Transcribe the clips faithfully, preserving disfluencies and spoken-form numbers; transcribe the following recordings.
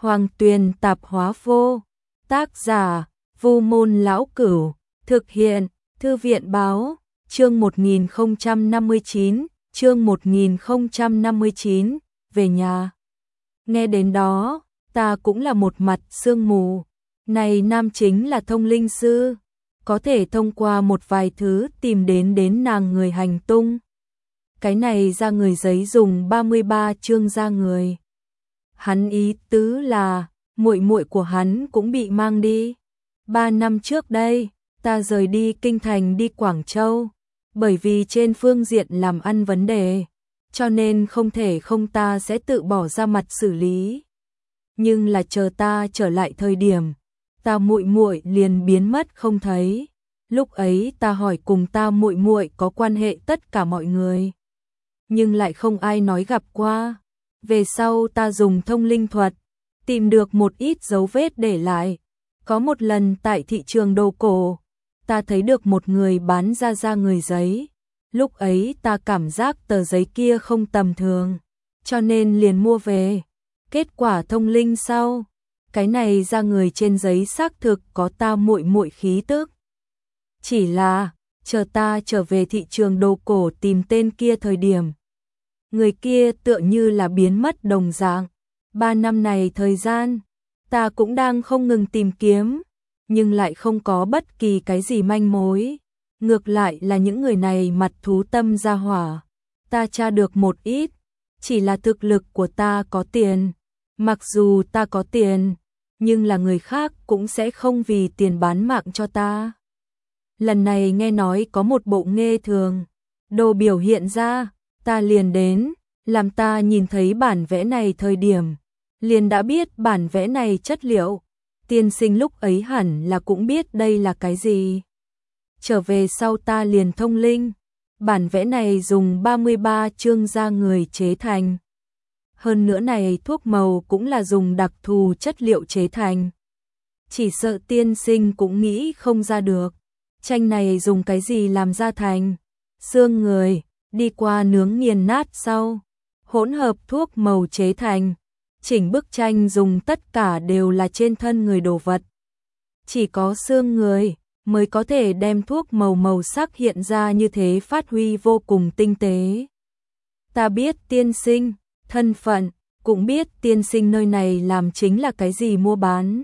Hoàng Tuyền Tạp Hóa Vô. Tác giả: Vu Môn Lão Cửu. Thực hiện: Thư viện Báo. Chương một nghìn không trăm năm mươi chín, chương một nghìn không trăm năm mươi chín, về nhà. Nghe đến đó, ta cũng là một mặt sương mù. Này nam chính là thông linh sư, có thể thông qua một vài thứ tìm đến đến nàng người hành tung. Cái này ra người giấy dùng ba mươi ba chương ra người. Hắn ý tứ là muội muội của hắn cũng bị mang đi. Ba năm trước đây, ta rời đi kinh thành đi Quảng Châu, bởi vì trên phương diện làm ăn vấn đề, cho nên không thể không ta sẽ tự bỏ ra mặt xử lý. Nhưng là chờ ta trở lại thời điểm, ta muội muội liền biến mất không thấy. Lúc ấy ta hỏi cùng ta muội muội có quan hệ tất cả mọi người, nhưng lại không ai nói gặp qua. Về sau ta dùng thông linh thuật, tìm được một ít dấu vết để lại. Có một lần tại thị trường đồ cổ, ta thấy được một người bán ra ra người giấy. Lúc ấy ta cảm giác tờ giấy kia không tầm thường, cho nên liền mua về. Kết quả thông linh sau, cái này ra người trên giấy xác thực có ta muội muội khí tức. Chỉ là, chờ ta trở về thị trường đồ cổ tìm tên kia thời điểm, người kia tựa như là biến mất đồng dạng. Ba năm này thời gian, ta cũng đang không ngừng tìm kiếm, nhưng lại không có bất kỳ cái gì manh mối. Ngược lại là những người này mặt thú tâm ra hỏa. Ta tra được một ít, chỉ là thực lực của ta có tiền. Mặc dù ta có tiền, nhưng là người khác cũng sẽ không vì tiền bán mạng cho ta. Lần này nghe nói có một bộ nghê thường đồ biểu hiện ra, ta liền đến. Làm ta nhìn thấy bản vẽ này thời điểm, liền đã biết bản vẽ này chất liệu. Tiên sinh lúc ấy hẳn là cũng biết đây là cái gì. Trở về sau ta liền thông linh. Bản vẽ này dùng ba mươi ba chương da người chế thành. Hơn nữa này thuốc màu cũng là dùng đặc thù chất liệu chế thành. Chỉ sợ tiên sinh cũng nghĩ không ra được. Tranh này dùng cái gì làm ra thành? Xương người, đi qua nướng nghiền nát sau, hỗn hợp thuốc màu chế thành. Chỉnh bức tranh dùng tất cả đều là trên thân người đồ vật. Chỉ có xương người mới có thể đem thuốc màu màu sắc hiện ra như thế, phát huy vô cùng tinh tế. Ta biết tiên sinh thân phận, cũng biết tiên sinh nơi này làm chính là cái gì mua bán.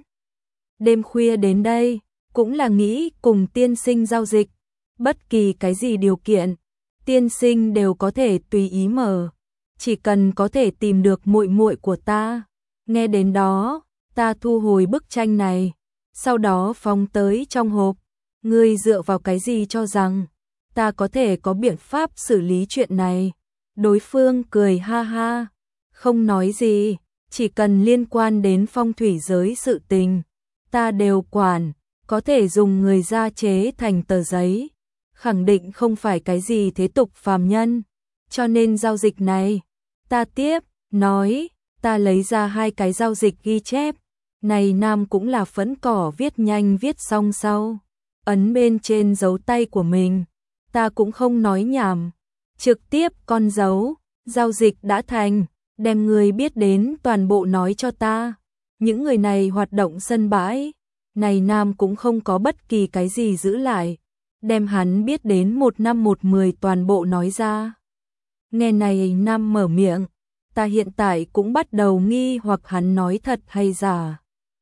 Đêm khuya đến đây, cũng là nghĩ cùng tiên sinh giao dịch. Bất kỳ cái gì điều kiện, tiên sinh đều có thể tùy ý mở. Chỉ cần có thể tìm được muội muội của ta. Nghe đến đó, ta thu hồi bức tranh này, sau đó phóng tới trong hộp. Ngươi dựa vào cái gì cho rằng ta có thể có biện pháp xử lý chuyện này? Đối phương cười ha ha, không nói gì, chỉ cần liên quan đến phong thủy giới sự tình, ta đều quản. Có thể dùng người ra chế thành tờ giấy, khẳng định không phải cái gì thế tục phàm nhân, cho nên giao dịch này ta tiếp. Nói, ta lấy ra hai cái giao dịch ghi chép. Này nam cũng là phấn cỏ viết nhanh viết xong sau, ấn bên trên dấu tay của mình. Ta cũng không nói nhảm, trực tiếp con dấu, giao dịch đã thành, đem người biết đến toàn bộ nói cho ta. Những người này hoạt động sân bãi, này nam cũng không có bất kỳ cái gì giữ lại, đem hắn biết đến một năm một mười toàn bộ nói ra. Nghe này nam mở miệng, ta hiện tại cũng bắt đầu nghi hoặc hắn nói thật hay giả.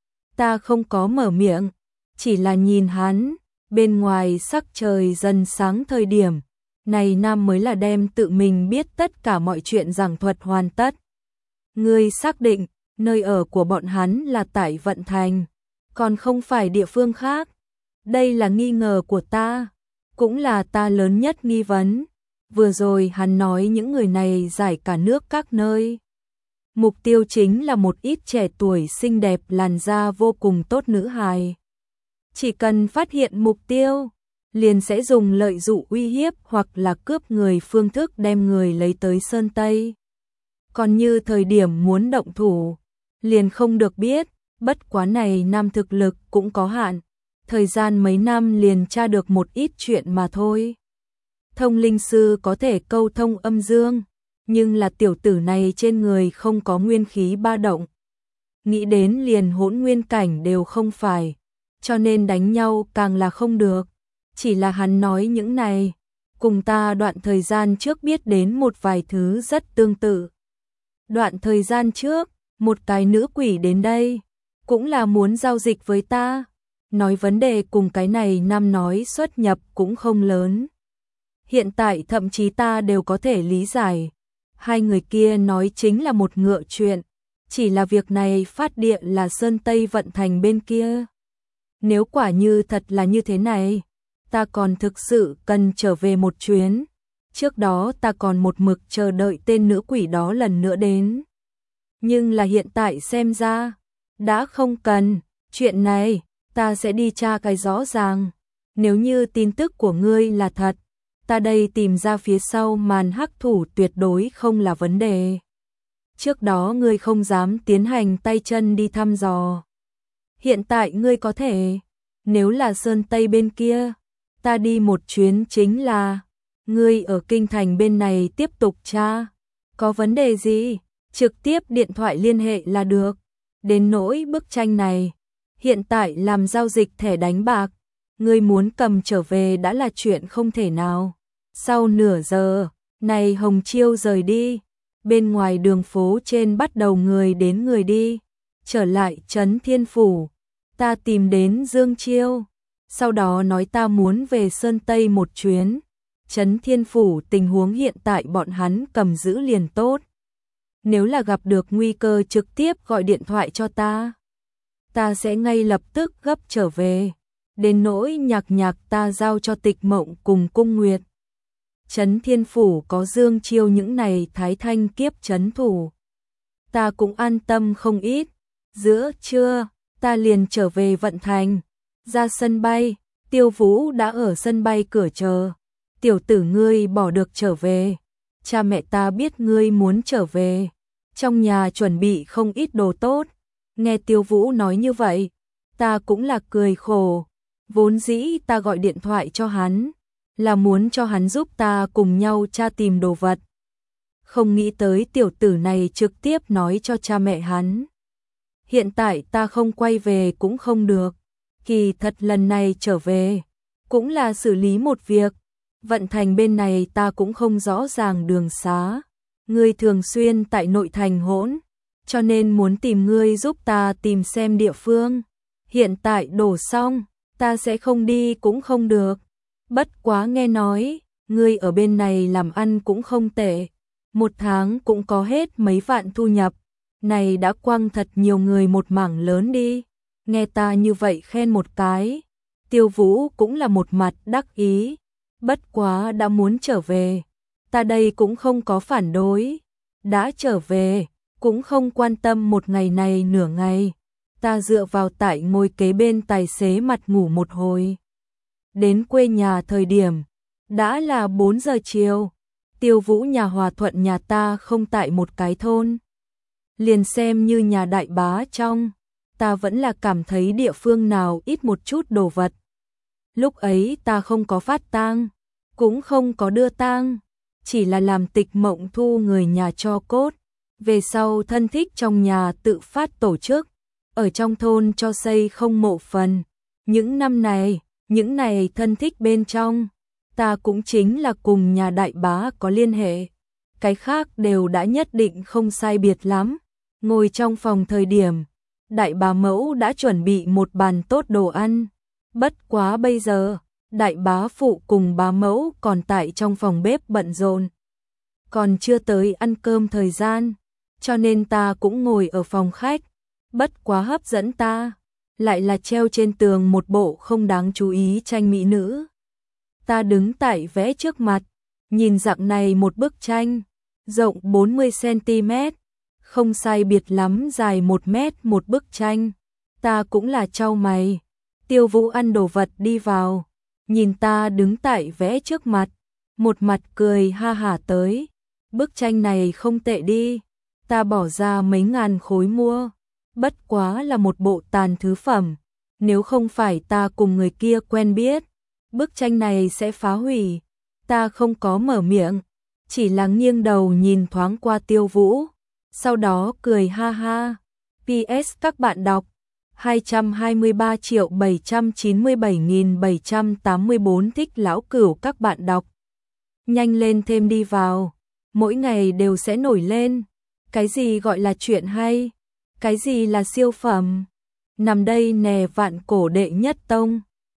Ta không có mở miệng, chỉ là nhìn hắn. Bên ngoài sắc trời dần sáng thời điểm, này nam mới là đem tự mình biết tất cả mọi chuyện giảng thuật hoàn tất. Ngươi xác định nơi ở của bọn hắn là tại Vận Thành, còn không phải địa phương khác? Đây là nghi ngờ của ta, cũng là ta lớn nhất nghi vấn. Vừa rồi hắn nói những người này giải cả nước các nơi. Mục tiêu chính là một ít trẻ tuổi xinh đẹp làn da vô cùng tốt nữ hài. Chỉ cần phát hiện mục tiêu, liền sẽ dùng lợi dụ uy hiếp hoặc là cướp người phương thức đem người lấy tới Sơn Tây. Còn như thời điểm muốn động thủ, liền không được biết. Bất quá này nam thực lực cũng có hạn, thời gian mấy năm liền tra được một ít chuyện mà thôi. Thông linh sư có thể câu thông âm dương, nhưng là tiểu tử này trên người không có nguyên khí ba động. nghĩ đến liền hỗn nguyên cảnh đều không phải, cho nên đánh nhau càng là không được. Chỉ là hắn nói những này, cùng ta đoạn thời gian trước biết đến một vài thứ rất tương tự. Đoạn thời gian trước, một cái nữ quỷ đến đây, cũng là muốn giao dịch với ta, nói vấn đề cùng cái này năm nói xuất nhập cũng không lớn. Hiện tại thậm chí ta đều có thể lý giải, hai người kia nói chính là một ngựa chuyện, chỉ là việc này phát điện là Sơn Tây vận thành bên kia. Nếu quả như thật là như thế này, ta còn thực sự cần trở về một chuyến. Trước đó ta còn một mực chờ đợi tên nữ quỷ đó lần nữa đến. Nhưng là hiện tại xem ra, đã không cần, chuyện này, ta sẽ đi tra cái rõ ràng. Nếu như tin tức của ngươi là thật, ta đây tìm ra phía sau màn hắc thủ tuyệt đối không là vấn đề. Trước đó ngươi không dám tiến hành tay chân đi thăm dò. Hiện tại ngươi có thể, nếu là Sơn Tây bên kia, ta đi một chuyến chính là, ngươi ở kinh thành bên này tiếp tục tra, có vấn đề gì, trực tiếp điện thoại liên hệ là được. Đến nỗi bức tranh này, hiện tại làm giao dịch thẻ đánh bạc, ngươi muốn cầm trở về đã là chuyện không thể nào. Sau nửa giờ, này Hồng Chiêu rời đi, bên ngoài đường phố trên bắt đầu người đến người đi, trở lại Trấn Thiên Phủ, ta tìm đến Dương Chiêu, sau đó nói ta muốn về Sơn Tây một chuyến. Trấn Thiên Phủ tình huống hiện tại bọn hắn cầm giữ liền tốt. Nếu là gặp được nguy cơ trực tiếp gọi điện thoại cho ta, ta sẽ ngay lập tức gấp trở về. Đến nỗi nhạc nhạc ta giao cho Tịch Mộng cùng Cung Nguyệt. Trấn Thiên Phủ có Dương Chiêu những này thái thanh kiếp trấn thủ, ta cũng an tâm không ít. Giữa trưa, ta liền trở về vận thành, ra sân bay, Tiêu Vũ đã ở sân bay cửa chờ. Tiểu tử ngươi bỏ được trở về, cha mẹ ta biết ngươi muốn trở về, trong nhà chuẩn bị không ít đồ tốt. Nghe Tiêu Vũ nói như vậy, ta cũng là cười khổ, vốn dĩ ta gọi điện thoại cho hắn, là muốn cho hắn giúp ta cùng nhau tra tìm đồ vật. Không nghĩ tới tiểu tử này trực tiếp nói cho cha mẹ hắn. Hiện tại ta không quay về cũng không được, kỳ thật lần này trở về, cũng là xử lý một việc. Vận thành bên này ta cũng không rõ ràng đường xá, ngươi thường xuyên tại nội thành hỗn, cho nên muốn tìm ngươi giúp ta tìm xem địa phương. Hiện tại đổ xong, ta sẽ không đi cũng không được. Bất quá nghe nói, ngươi ở bên này làm ăn cũng không tệ, một tháng cũng có hết mấy vạn thu nhập, này đã quăng thật nhiều người một mảng lớn đi. Nghe ta như vậy khen một cái, Tiêu Vũ cũng là một mặt đắc ý. Bất quá đã muốn trở về, ta đây cũng không có phản đối. Đã trở về, cũng không quan tâm một ngày này nửa ngày. Ta dựa vào tại ngồi kế bên tài xế mặt ngủ một hồi. Đến quê nhà thời điểm, đã là bốn giờ chiều. Tiêu Vũ nhà Hòa Thuận nhà ta không tại một cái thôn. Liền xem như nhà đại bá trong, ta vẫn là cảm thấy địa phương nào ít một chút đồ vật. Lúc ấy ta không có phát tang, cũng không có đưa tang, chỉ là làm Tịch Mộng thu người nhà cho cốt. Về sau thân thích trong nhà tự phát tổ chức, ở trong thôn cho xây không mộ phần. Những năm này, những này thân thích bên trong, ta cũng chính là cùng nhà đại bá có liên hệ. Cái khác đều đã nhất định không sai biệt lắm. Ngồi trong phòng thời điểm, đại bá mẫu đã chuẩn bị một bàn tốt đồ ăn. Bất quá bây giờ, đại bá phụ cùng bá mẫu còn tại trong phòng bếp bận rộn, còn chưa tới ăn cơm thời gian, cho nên ta cũng ngồi ở phòng khách. Bất quá hấp dẫn ta, lại là treo trên tường một bộ không đáng chú ý tranh mỹ nữ. Ta đứng tại vẽ trước mặt, nhìn dạng này một bức tranh, rộng bốn mươi xăng ti mét, không sai biệt lắm dài một mét một bức tranh. Ta cũng là chau mày. Tiêu Vũ ăn đồ vật đi vào, nhìn ta đứng tại vẽ trước mặt, một mặt cười ha hả tới. Bức tranh này không tệ đi, ta bỏ ra mấy ngàn khối mua, bất quá là một bộ tàn thứ phẩm, nếu không phải ta cùng người kia quen biết, bức tranh này sẽ phá hủy. Ta không có mở miệng, chỉ là nghiêng đầu nhìn thoáng qua Tiêu Vũ, sau đó cười ha ha. pê ét các bạn đọc hai trăm hai mươi ba triệu bảy trăm chín mươi bảy nghìn bảy trăm tám mươi bốn thích lão cửu các bạn đọc. Nhanh lên thêm đi vào, mỗi ngày đều sẽ nổi lên. Cái gì gọi là chuyện hay? Cái gì là siêu phẩm? Nằm đây nè vạn cổ đệ nhất tông.